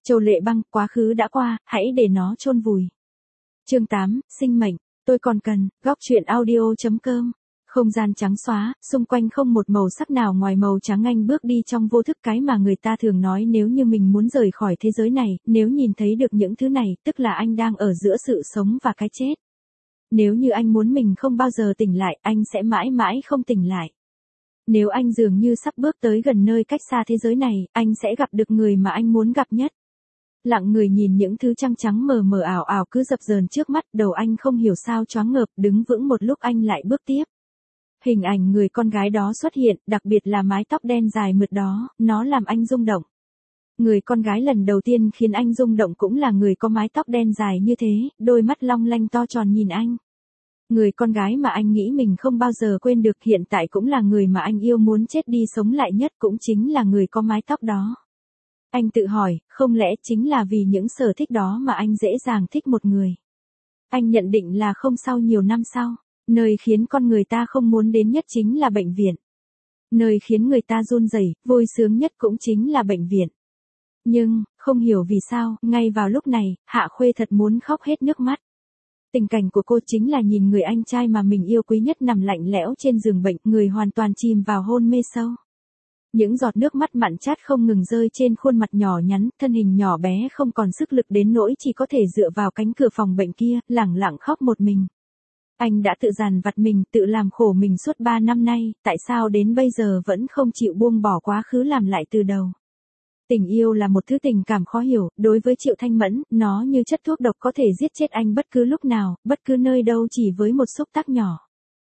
Châu Lệ Băng, quá khứ đã qua, hãy để nó chôn vùi. Chương 8, sinh mệnh, tôi còn cần, góc truyện audio.com. Không gian trắng xóa, xung quanh không một màu sắc nào ngoài màu trắng. Anh bước đi trong vô thức, cái mà người ta thường nói nếu như mình muốn rời khỏi thế giới này, nếu nhìn thấy được những thứ này, tức là anh đang ở giữa sự sống và cái chết. Nếu như anh muốn mình không bao giờ tỉnh lại, anh sẽ mãi mãi không tỉnh lại. Nếu anh dường như sắp bước tới gần nơi cách xa thế giới này, anh sẽ gặp được người mà anh muốn gặp nhất. Lặng người nhìn những thứ trăng trắng mờ mờ ảo ảo cứ dập dờn trước mắt, đầu anh không hiểu sao choáng ngợp, đứng vững một lúc anh lại bước tiếp. Hình ảnh người con gái đó xuất hiện, đặc biệt là mái tóc đen dài mượt đó, nó làm anh rung động. Người con gái lần đầu tiên khiến anh rung động cũng là người có mái tóc đen dài như thế, đôi mắt long lanh to tròn nhìn anh. Người con gái mà anh nghĩ mình không bao giờ quên được hiện tại cũng là người mà anh yêu muốn chết đi sống lại nhất, cũng chính là người có mái tóc đó. Anh tự hỏi, không lẽ chính là vì những sở thích đó mà anh dễ dàng thích một người. Anh nhận định là không. Sau nhiều năm sau, nơi khiến con người ta không muốn đến nhất chính là bệnh viện. Nơi khiến người ta run rẩy, vui sướng nhất cũng chính là bệnh viện. Nhưng, không hiểu vì sao, ngay vào lúc này, Hạ Khuê thật muốn khóc hết nước mắt. Tình cảnh của cô chính là nhìn người anh trai mà mình yêu quý nhất nằm lạnh lẽo trên giường bệnh, người hoàn toàn chìm vào hôn mê sâu. Những giọt nước mắt mặn chát không ngừng rơi trên khuôn mặt nhỏ nhắn, thân hình nhỏ bé không còn sức lực đến nỗi chỉ có thể dựa vào cánh cửa phòng bệnh kia, lẳng lặng khóc một mình. Anh đã tự dằn vặt mình, tự làm khổ mình suốt 3 năm nay, tại sao đến bây giờ vẫn không chịu buông bỏ quá khứ làm lại từ đầu. Tình yêu là một thứ tình cảm khó hiểu, đối với Triệu Thanh Mẫn, nó như chất thuốc độc có thể giết chết anh bất cứ lúc nào, bất cứ nơi đâu chỉ với một xúc tác nhỏ.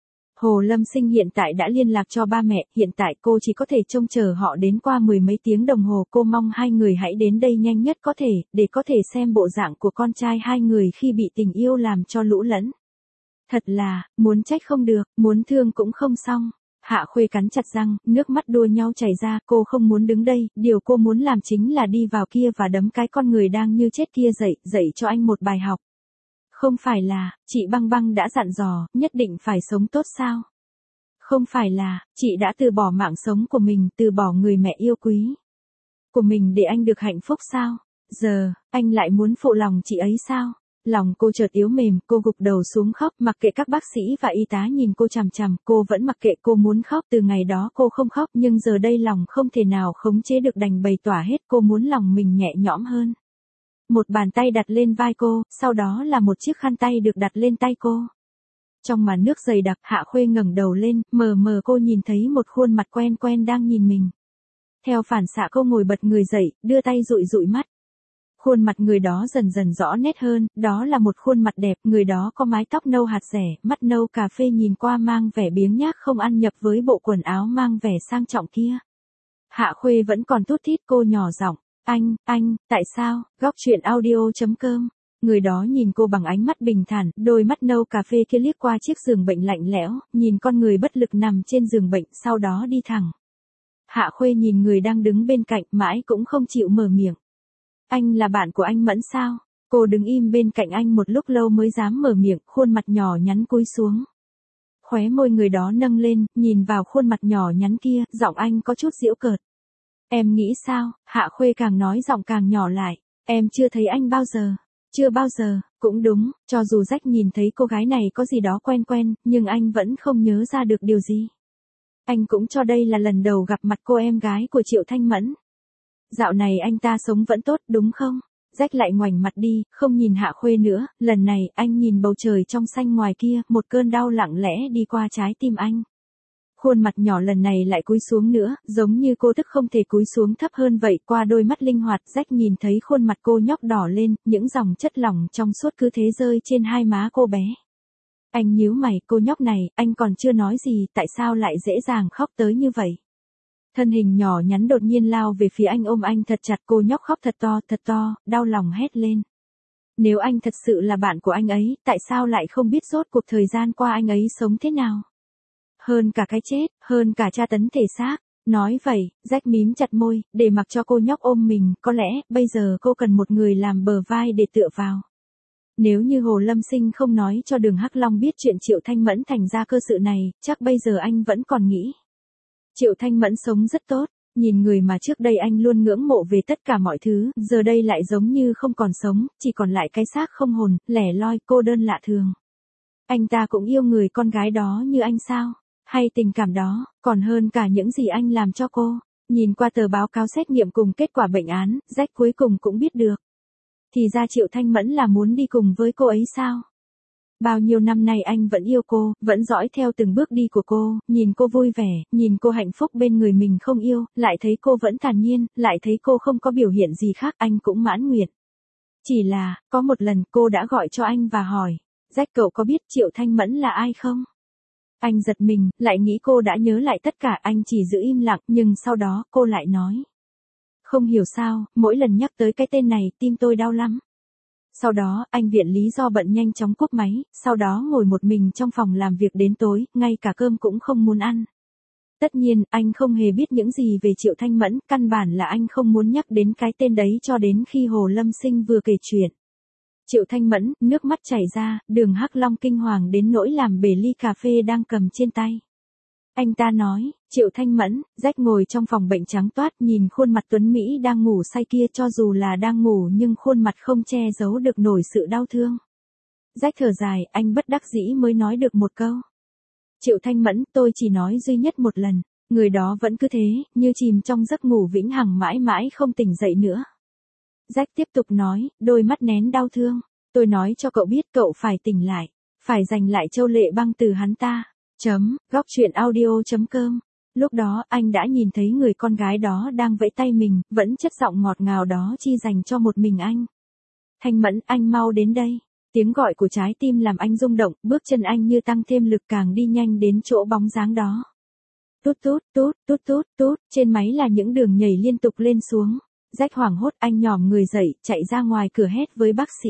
Hồ Lâm Sinh hiện tại đã liên lạc cho ba mẹ, hiện tại cô chỉ có thể trông chờ họ đến qua 10 mấy tiếng đồng hồ. Cô mong hai người hãy đến đây nhanh nhất có thể, để có thể xem bộ dạng của con trai hai người khi bị tình yêu làm cho lũ lẫn. Thật là, muốn trách không được, muốn thương cũng không xong. Hạ Khuê cắn chặt răng, nước mắt đua nhau chảy ra, cô không muốn đứng đây, điều cô muốn làm chính là đi vào kia và đấm cái con người đang như chết kia dậy cho anh một bài học. Không phải là, chị Băng Băng đã dặn dò, nhất định phải sống tốt sao? Không phải là, chị đã từ bỏ mạng sống của mình, từ bỏ người mẹ yêu quý của mình để anh được hạnh phúc sao? Giờ, anh lại muốn phụ lòng chị ấy sao? Lòng cô chợt yếu mềm, cô gục đầu xuống khóc, mặc kệ các bác sĩ và y tá nhìn cô chằm chằm, cô vẫn mặc kệ. Cô muốn khóc, từ ngày đó cô không khóc, nhưng giờ đây lòng không thể nào khống chế được đành bày tỏa hết. Cô muốn lòng mình nhẹ nhõm hơn. Một bàn tay đặt lên vai cô, sau đó là một chiếc khăn tay được đặt lên tay cô. Trong màn nước dày đặc, Hạ Khuê ngẩng đầu lên, mờ mờ cô nhìn thấy một khuôn mặt quen quen đang nhìn mình. Theo phản xạ cô ngồi bật người dậy, đưa tay dụi dụi mắt. Khuôn mặt người đó dần dần rõ nét hơn, đó là một khuôn mặt đẹp, người đó có mái tóc nâu hạt rẻ, mắt nâu cà phê nhìn qua mang vẻ biếng nhác không ăn nhập với bộ quần áo mang vẻ sang trọng kia. Hạ Khuê vẫn còn thút thít, cô nhỏ giọng, anh, tại sao, góc truyện audio.com. Người đó nhìn cô bằng ánh mắt bình thản, đôi mắt nâu cà phê kia liếc qua chiếc giường bệnh lạnh lẽo, nhìn con người bất lực nằm trên giường bệnh, sau đó đi thẳng. Hạ Khuê nhìn người đang đứng bên cạnh, mãi cũng không chịu mở miệng. Anh là bạn của anh Mẫn sao? Cô đứng im bên cạnh anh một lúc lâu mới dám mở miệng, khuôn mặt nhỏ nhắn cúi xuống. Khóe môi người đó nâng lên, nhìn vào khuôn mặt nhỏ nhắn kia, giọng anh có chút giễu cợt. Em nghĩ sao? Hạ Khuê càng nói giọng càng nhỏ lại. Em chưa thấy anh bao giờ. Chưa bao giờ, cũng đúng, cho dù Rách nhìn thấy cô gái này có gì đó quen quen, nhưng anh vẫn không nhớ ra được điều gì. Anh cũng cho đây là lần đầu gặp mặt cô em gái của Triệu Thanh Mẫn. Dạo này anh ta sống vẫn tốt, đúng không? Rách lại ngoảnh mặt đi, không nhìn Hạ Khuê nữa, lần này anh nhìn bầu trời trong xanh ngoài kia, một cơn đau lặng lẽ đi qua trái tim anh. Khuôn mặt nhỏ lần này lại cúi xuống nữa, giống như cô tức không thể cúi xuống thấp hơn vậy. Qua đôi mắt linh hoạt, Rách nhìn thấy khuôn mặt cô nhóc đỏ lên, những dòng chất lỏng trong suốt cứ thế rơi trên hai má cô bé. Anh nhíu mày, cô nhóc này, anh còn chưa nói gì, tại sao lại dễ dàng khóc tới như vậy? Thân hình nhỏ nhắn đột nhiên lao về phía anh, ôm anh thật chặt, cô nhóc khóc thật to, đau lòng hét lên. Nếu anh thật sự là bạn của anh ấy, tại sao lại không biết rốt cuộc thời gian qua anh ấy sống thế nào? Hơn cả cái chết, hơn cả tra tấn thể xác. Nói vậy, Rách mím chặt môi, để mặc cho cô nhóc ôm mình, có lẽ, bây giờ cô cần một người làm bờ vai để tựa vào. Nếu như Hồ Lâm Sinh không nói cho Đường Hắc Long biết chuyện Triệu Thanh Mẫn thành ra cơ sự này, chắc bây giờ anh vẫn còn nghĩ. Triệu Thanh Mẫn sống rất tốt, Nhìn người mà trước đây anh luôn ngưỡng mộ về tất cả mọi thứ, giờ đây lại giống như không còn sống, chỉ còn lại cái xác không hồn, lẻ loi, cô đơn lạ thường. Anh ta cũng yêu người con gái đó như anh sao? Hay tình cảm đó, còn hơn cả những gì anh làm cho cô? Nhìn qua tờ báo cáo xét nghiệm cùng kết quả bệnh án, Jack cuối cùng cũng biết được. Thì ra Triệu Thanh Mẫn là muốn đi cùng với cô ấy sao? Bao nhiêu năm nay anh vẫn yêu cô, vẫn dõi theo từng bước đi của cô, nhìn cô vui vẻ, nhìn cô hạnh phúc bên người mình không yêu, lại thấy cô vẫn thản nhiên, lại thấy cô không có biểu hiện gì khác, anh cũng mãn nguyện. Chỉ là, có một lần cô đã gọi cho anh và hỏi, Jack cậu có biết Triệu Thanh Mẫn là ai không? Anh giật mình, lại nghĩ cô đã nhớ lại tất cả, anh chỉ giữ im lặng, nhưng sau đó cô lại nói. Không hiểu sao, mỗi lần nhắc tới cái tên này, tim tôi đau lắm. Sau đó, anh viện lý do bận nhanh chóng cúp máy, sau đó ngồi một mình trong phòng làm việc đến tối, ngay cả cơm cũng không muốn ăn. Tất nhiên, anh không hề biết những gì về Triệu Thanh Mẫn, căn bản là anh không muốn nhắc đến cái tên đấy cho đến khi Hồ Lâm Sinh vừa kể chuyện. Triệu Thanh Mẫn, nước mắt chảy ra, Đường Hắc Long kinh hoàng đến nỗi làm bể ly cà phê đang cầm trên tay. Anh ta nói, Triệu Thanh Mẫn, Jack ngồi trong phòng bệnh trắng toát nhìn khuôn mặt tuấn Mỹ đang ngủ say kia, cho dù là đang ngủ nhưng khuôn mặt không che giấu được nổi sự đau thương. Jack thở dài, anh bất đắc dĩ mới nói được một câu. Triệu Thanh Mẫn, tôi chỉ nói duy nhất một lần, người đó vẫn cứ thế, như chìm trong giấc ngủ vĩnh hằng mãi mãi không tỉnh dậy nữa. Jack tiếp tục nói, đôi mắt nén đau thương, tôi nói cho cậu biết cậu phải tỉnh lại, phải giành lại Châu Lệ Băng từ hắn ta. Góc truyện audio.com. Lúc đó anh đã nhìn thấy người con gái đó đang vẫy tay mình, vẫn chất giọng ngọt ngào đó chi dành cho một mình anh. Thanh Mẫn, anh mau đến đây. Tiếng gọi của trái tim làm anh rung động, bước chân anh như tăng thêm lực càng đi nhanh đến chỗ bóng dáng đó. Tút tút tút tút tút tút, trên máy là những đường nhảy liên tục lên xuống. Jack hoảng hốt, anh nhòm người dậy, chạy ra ngoài cửa hét với bác sĩ.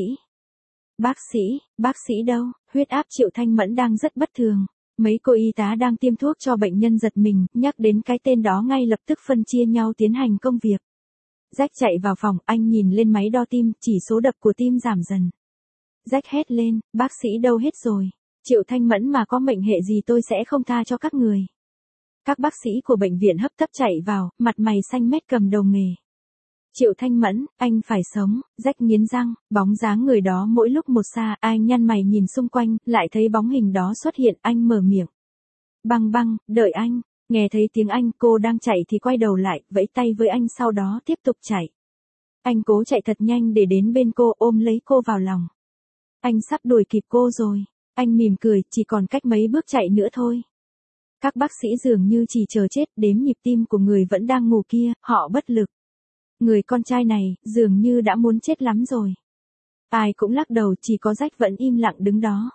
Bác sĩ đâu? Huyết áp Triệu Thanh Mẫn đang rất bất thường. Mấy cô y tá đang tiêm thuốc cho bệnh nhân giật mình, nhắc đến cái tên đó ngay lập tức phân chia nhau tiến hành công việc. Jack chạy vào phòng, anh nhìn lên máy đo tim, chỉ số đập của tim giảm dần. Jack hét lên, bác sĩ đâu hết rồi? Triệu Thanh Mẫn mà có mệnh hệ gì tôi sẽ không tha cho các người. Các bác sĩ của bệnh viện hấp tấp chạy vào, mặt mày xanh mét cầm đầu nghề. Triệu Thanh Mẫn, anh phải sống, Jack nghiến răng, bóng dáng người đó mỗi lúc một xa, anh nhăn mày nhìn xung quanh, lại thấy bóng hình đó xuất hiện, anh mở miệng. Băng băng, đợi anh, nghe thấy tiếng anh, cô đang chạy thì quay đầu lại, vẫy tay với anh sau đó tiếp tục chạy. Anh cố chạy thật nhanh để đến bên cô, ôm lấy cô vào lòng. Anh sắp đuổi kịp cô rồi, anh mỉm cười, chỉ còn cách mấy bước chạy nữa thôi. Các bác sĩ dường như chỉ chờ chết, đếm nhịp tim của người vẫn đang ngủ kia, họ bất lực. Người con trai này, dường như đã muốn chết lắm rồi. Ai cũng lắc đầu, chỉ có Jack vẫn im lặng đứng đó.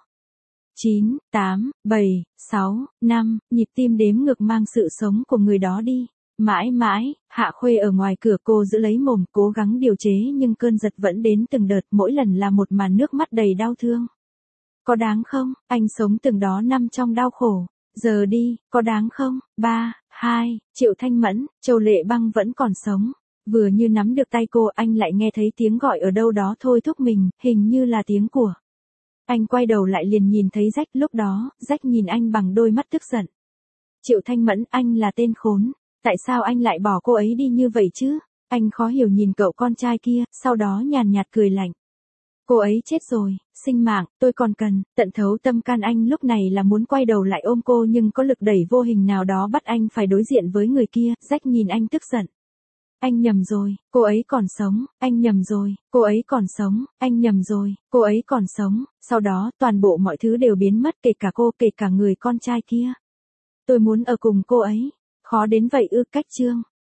9, 8, 7, 6, 5, nhịp tim đếm ngược mang sự sống của người đó đi. Mãi mãi, Hạ Khuê ở ngoài cửa, cô giữ lấy mồm, cố gắng điều chế nhưng cơn giật vẫn đến từng đợt, mỗi lần là một màn nước mắt đầy đau thương. Có đáng không, anh sống từng đó năm trong đau khổ. Giờ đi, có đáng không? 3, 2, Triệu Thanh Mẫn, Châu Lệ Băng vẫn còn sống. Vừa như nắm được tay cô, anh lại nghe thấy tiếng gọi ở đâu đó thôi thúc mình, hình như là tiếng của. Anh quay đầu lại liền nhìn thấy Jack, lúc đó, Jack nhìn anh bằng đôi mắt tức giận. Triệu Thanh Mẫn, anh là tên khốn, tại sao anh lại bỏ cô ấy đi như vậy chứ? Anh khó hiểu nhìn cậu con trai kia, sau đó nhàn nhạt cười lạnh. Cô ấy chết rồi, sinh mạng, tôi còn cần, tận thấu tâm can anh lúc này là muốn quay đầu lại ôm cô nhưng có lực đẩy vô hình nào đó bắt anh phải đối diện với người kia, Jack nhìn anh tức giận. Anh nhầm rồi, cô ấy còn sống, anh nhầm rồi, cô ấy còn sống, anh nhầm rồi, cô ấy còn sống, sau đó toàn bộ mọi thứ đều biến mất, kể cả cô, kể cả người con trai kia. Tôi muốn ở cùng cô ấy, khó đến vậy ư? Cách chương